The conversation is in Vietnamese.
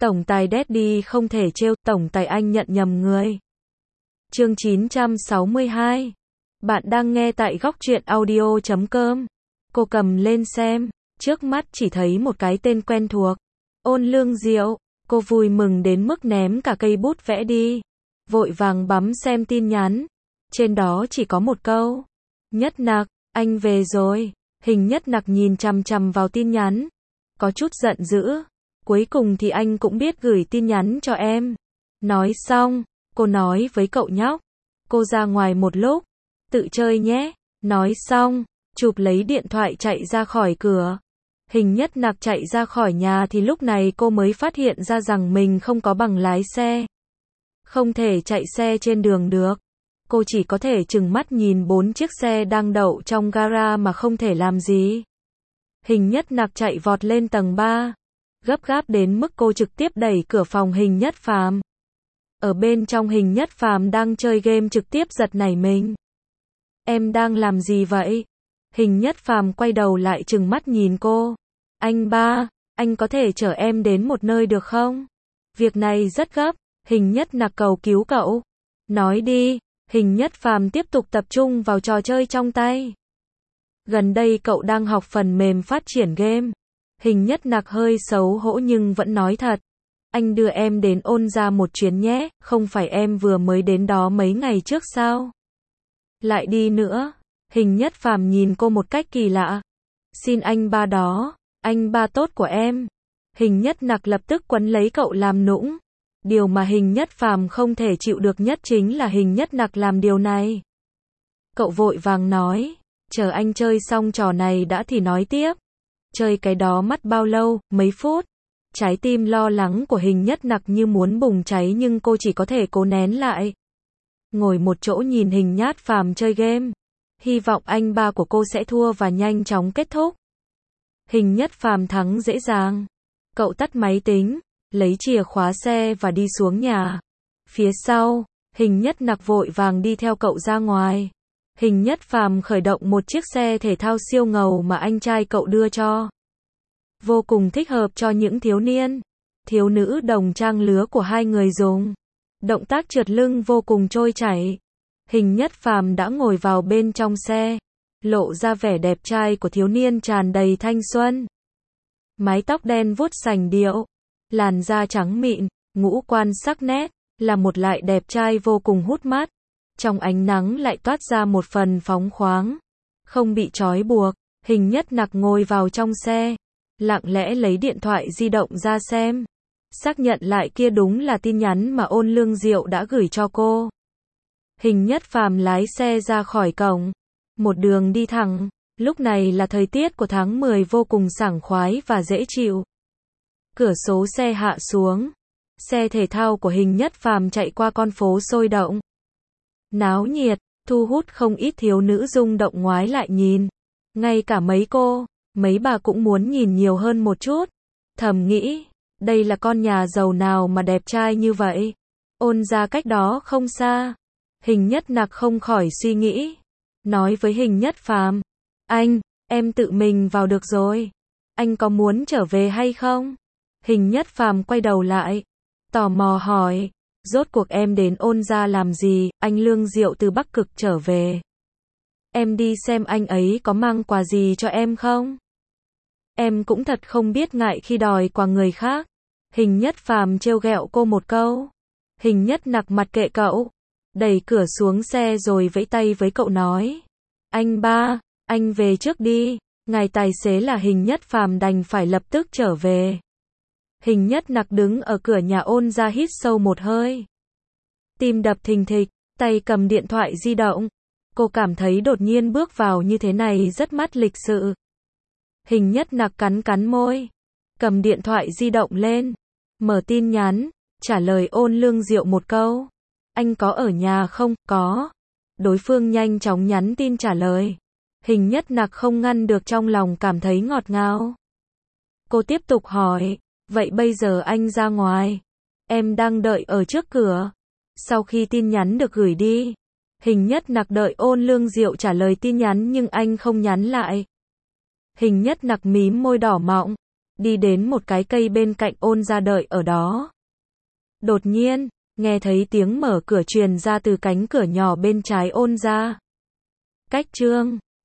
Tổng tài Daddy không thể trêu, tổng tài anh nhận nhầm người. Chương 962. Bạn đang nghe tại góc truyện audio.com. Cô cầm lên xem, trước mắt chỉ thấy một cái tên quen thuộc. Ôn Lương Diệu, cô vui mừng đến mức ném cả cây bút vẽ đi. Vội vàng bấm xem tin nhắn. Trên đó chỉ có một câu. Nhất Nặc, anh về rồi. Hình Nhất Nặc nhìn chằm chằm vào tin nhắn. Có chút giận dữ. Cuối cùng thì anh cũng biết gửi tin nhắn cho em. Nói xong, cô nói với cậu nhóc. Cô ra ngoài một lúc. Tự chơi nhé. Nói xong, chụp lấy điện thoại chạy ra khỏi cửa. Hình Nhất Nặc chạy ra khỏi nhà thì lúc này cô mới phát hiện ra rằng mình không có bằng lái xe. Không thể chạy xe trên đường được. Cô chỉ có thể trừng mắt nhìn 4 chiếc xe đang đậu trong gara mà không thể làm gì. Hình Nhất Nặc chạy vọt lên tầng 3. Gấp gáp đến mức cô trực tiếp đẩy cửa phòng Hình Nhất Phàm. Ở bên trong Hình Nhất Phàm đang chơi game trực tiếp giật nảy mình. Em đang làm gì vậy? Hình Nhất Phàm quay đầu lại trừng mắt nhìn cô. Anh ba, anh có thể chở em đến một nơi được không? Việc này rất gấp. Hình Nhất Nặc cầu cứu cậu. Nói đi. Hình Nhất Phàm tiếp tục tập trung vào trò chơi trong tay. Gần đây cậu đang học phần mềm phát triển game. Hình Nhất Nặc hơi xấu hổ nhưng vẫn nói thật. Anh đưa em đến Ôn ra một chuyến nhé, không phải em vừa mới đến đó mấy ngày trước sao? Lại đi nữa. Hình Nhất Phàm nhìn cô một cách kỳ lạ. Xin anh ba đó, anh ba tốt của em. Hình Nhất Nặc lập tức quấn lấy cậu làm nũng. Điều mà Hình Nhất Phàm không thể chịu được nhất chính là Hình Nhất Nặc làm điều này. Cậu vội vàng nói, chờ anh chơi xong trò này đã thì nói tiếp. Chơi cái đó mất bao lâu, mấy phút. Trái tim lo lắng của Hình Nhất Nặc như muốn bùng cháy nhưng cô chỉ có thể cố nén lại. Ngồi một chỗ nhìn Hình Nhất Phàm chơi game. Hy vọng anh ba của cô sẽ thua và nhanh chóng kết thúc. Hình Nhất Phàm thắng dễ dàng. Cậu tắt máy tính, lấy chìa khóa xe và đi xuống nhà. Phía sau, Hình Nhất Nặc vội vàng đi theo cậu ra ngoài. Hình Nhất Phàm khởi động một chiếc xe thể thao siêu ngầu mà anh trai cậu đưa cho. Vô cùng thích hợp cho những thiếu niên, thiếu nữ đồng trang lứa của hai người dùng. Động tác trượt lưng vô cùng trôi chảy. Hình Nhất Phàm đã ngồi vào bên trong xe, lộ ra vẻ đẹp trai của thiếu niên tràn đầy thanh xuân. Mái tóc đen vuốt sành điệu, làn da trắng mịn, ngũ quan sắc nét, là một lại đẹp trai vô cùng hút mắt. Trong ánh nắng lại toát ra một phần phóng khoáng, không bị trói buộc. Hình Nhất Nặc ngồi vào trong xe, lặng lẽ lấy điện thoại di động ra xem, xác nhận lại kia đúng là tin nhắn mà Ôn Lương Diệu đã gửi cho cô. Hình Nhất Phàm lái xe ra khỏi cổng, một đường đi thẳng. Lúc này là thời tiết của tháng 10 vô cùng sảng khoái và dễ chịu. Cửa sổ xe hạ xuống, xe thể thao của Hình Nhất Phàm chạy qua con phố sôi động. Náo nhiệt, thu hút không ít thiếu nữ rung động ngoái lại nhìn. Ngay cả mấy bà cũng muốn nhìn nhiều hơn một chút. Thầm nghĩ, đây là con nhà giàu nào mà đẹp trai như vậy. Ôn ra cách đó không xa. Hình Nhất Nặc không khỏi suy nghĩ. Nói với Hình Nhất Phàm, anh, em tự mình vào được rồi. Anh có muốn trở về hay không? Hình Nhất Phàm quay đầu lại, tò mò hỏi, rốt cuộc em đến Ôn ra làm gì? Anh Lương Diệu từ Bắc Cực trở về. Em đi xem anh ấy có mang quà gì cho em không? Em cũng thật không biết ngại khi đòi quà người khác. Hình Nhất Phàm trêu ghẹo cô một câu. Hình Nhất Nặc mặc kệ cậu, đẩy cửa xuống xe rồi vẫy tay với cậu nói, anh ba, anh về trước đi. Ngài tài xế là Hình Nhất Phàm đành phải lập tức trở về. Hình Nhất Nặc đứng ở cửa nhà Ôn ra hít sâu một hơi. Tim đập thình thịch, tay cầm điện thoại di động. Cô cảm thấy đột nhiên bước vào như thế này rất mất lịch sự. Hình Nhất Nặc cắn môi, cầm điện thoại di động lên, mở tin nhắn, trả lời Ôn Lương Diệu một câu. Anh có ở nhà không? Có. Đối phương nhanh chóng nhắn tin trả lời. Hình Nhất Nặc không ngăn được trong lòng cảm thấy ngọt ngào. Cô tiếp tục hỏi, vậy bây giờ anh ra ngoài? Em đang đợi ở trước cửa. Sau khi tin nhắn được gửi đi, Hình Nhất Nặc đợi Ôn Lương Diệu trả lời tin nhắn nhưng anh không nhắn lại. Hình Nhất Nặc mím môi đỏ mọng, đi đến một cái cây bên cạnh ôn gia đợi ở đó. Đột nhiên, nghe thấy tiếng mở cửa truyền ra từ cánh cửa nhỏ bên trái ôn gia. Cách Trương